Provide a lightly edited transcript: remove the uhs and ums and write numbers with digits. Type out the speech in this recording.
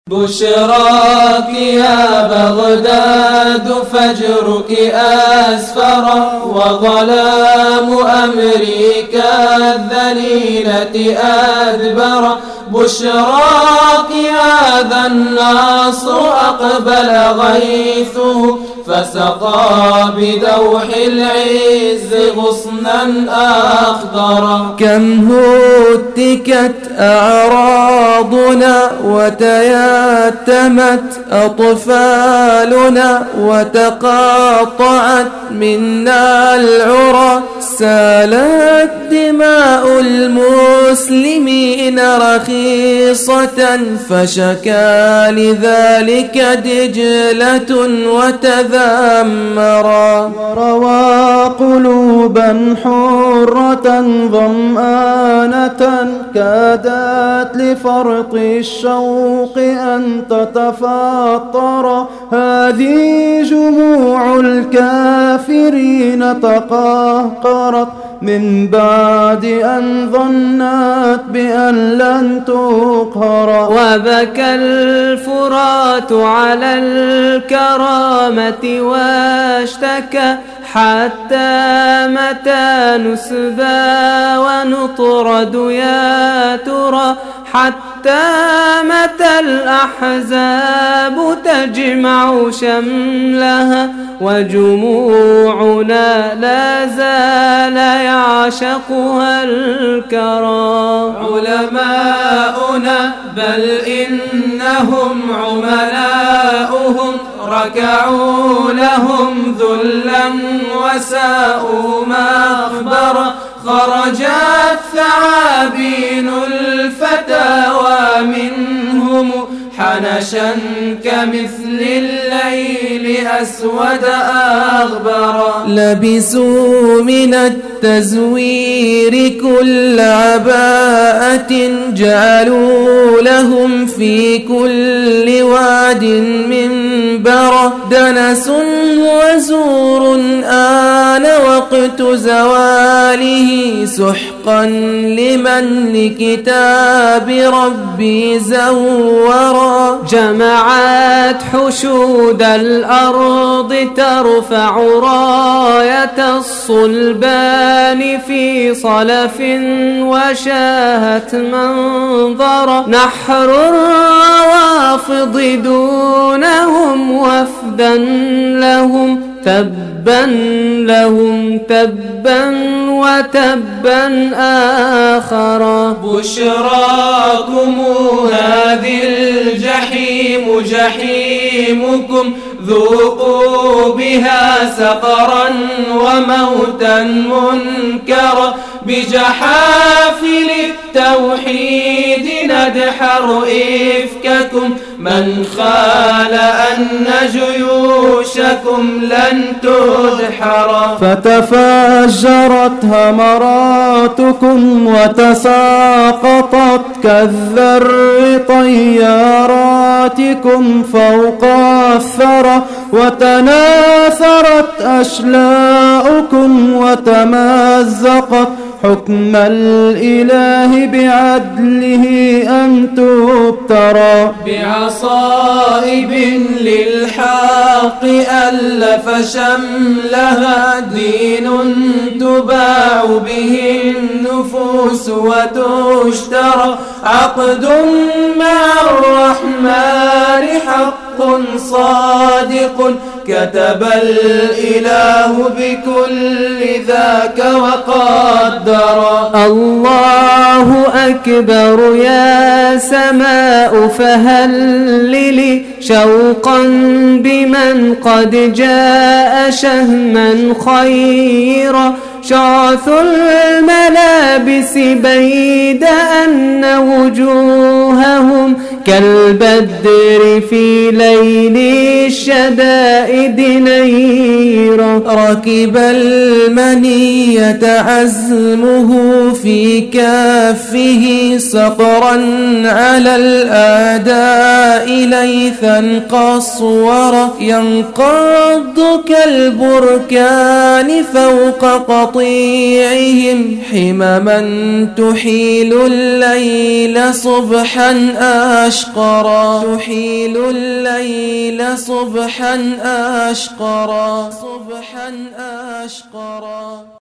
بشراك يا بغداد فجرك أسفر وظلام أمريكا الذليلة أدبر. بشراك هذا النصر أقبل غيثه فسقى بدوح العز غصنا أخضرا. كم هتكت أعراضنا وتيتمت أطفالنا وتقاطعت منا العرى. سالت دماء المسلمين رخيصة فشكى لذلك دجلة وتذمرا. وروى قلوبا حرة ظمآنة كادت لفرط الشوق أن تتفطر. هذه جموع الكافرين تقهقرت من بعد أن ظنت بأن لن تقهر. وبكى الفرات على الكرامة واشتكى حتى متى نسبى ونطرد يا ترى. حتى متى الأحزاب تجمع شملها وجموعنا لا زال يعشقها الكرى. علماؤنا بل إنهم عملاؤهم ركعوا لهم ذلا وساءوا مخبرا. خرجت ثعابين الفتاوى منهم حنشا كمثل الليل أسود أغبرا. لبسوا من التزوير كل عباءة جعلوا لهم في كل واد منبرا. دنس وزور آن وقت زواله سحقا لمن لكتاب ربي زورا. جمعت حشود الأرض ترفع راية الصلبان في صلف وشاهت منظرا. نحر الروافض دونهم وفدا لهم تبا لهم تبا وتبا آخرا. بشراكم هذه الجحيم جحيمكم ذوقوا بها سقرا وموتا منكرا. بجحافل التوحيد ندحر إفككم من خال أن جيوشكم لن تدحر. فتفجرت همراتكم وتساقطت كالذر طياراتكم فوق الثرى. وتناثرت أشلاؤكم وتمزقت حكم الإله بعدله أن تبترى. بعصائب للحق ألف شملها دين تباع به النفوس وتشترى. عقد مع الرحمن حق صادق كتب الإله بكل ذاك وقدر. الله أكبر يا سماء فهللي شوقا بمن قد جاء شهما خيرا. شعث الملابس بيد أن وجوههم كالبدر في ليل الشدائد نيرا. ركب المنية عزمه في كافه صقرا على الأعداء ليثا قصورا. ينقض كالبركان فوق قطر قطيعهم حمما تحيل الليل صبحا أشقرا تحيل الليل صبحا أشقرا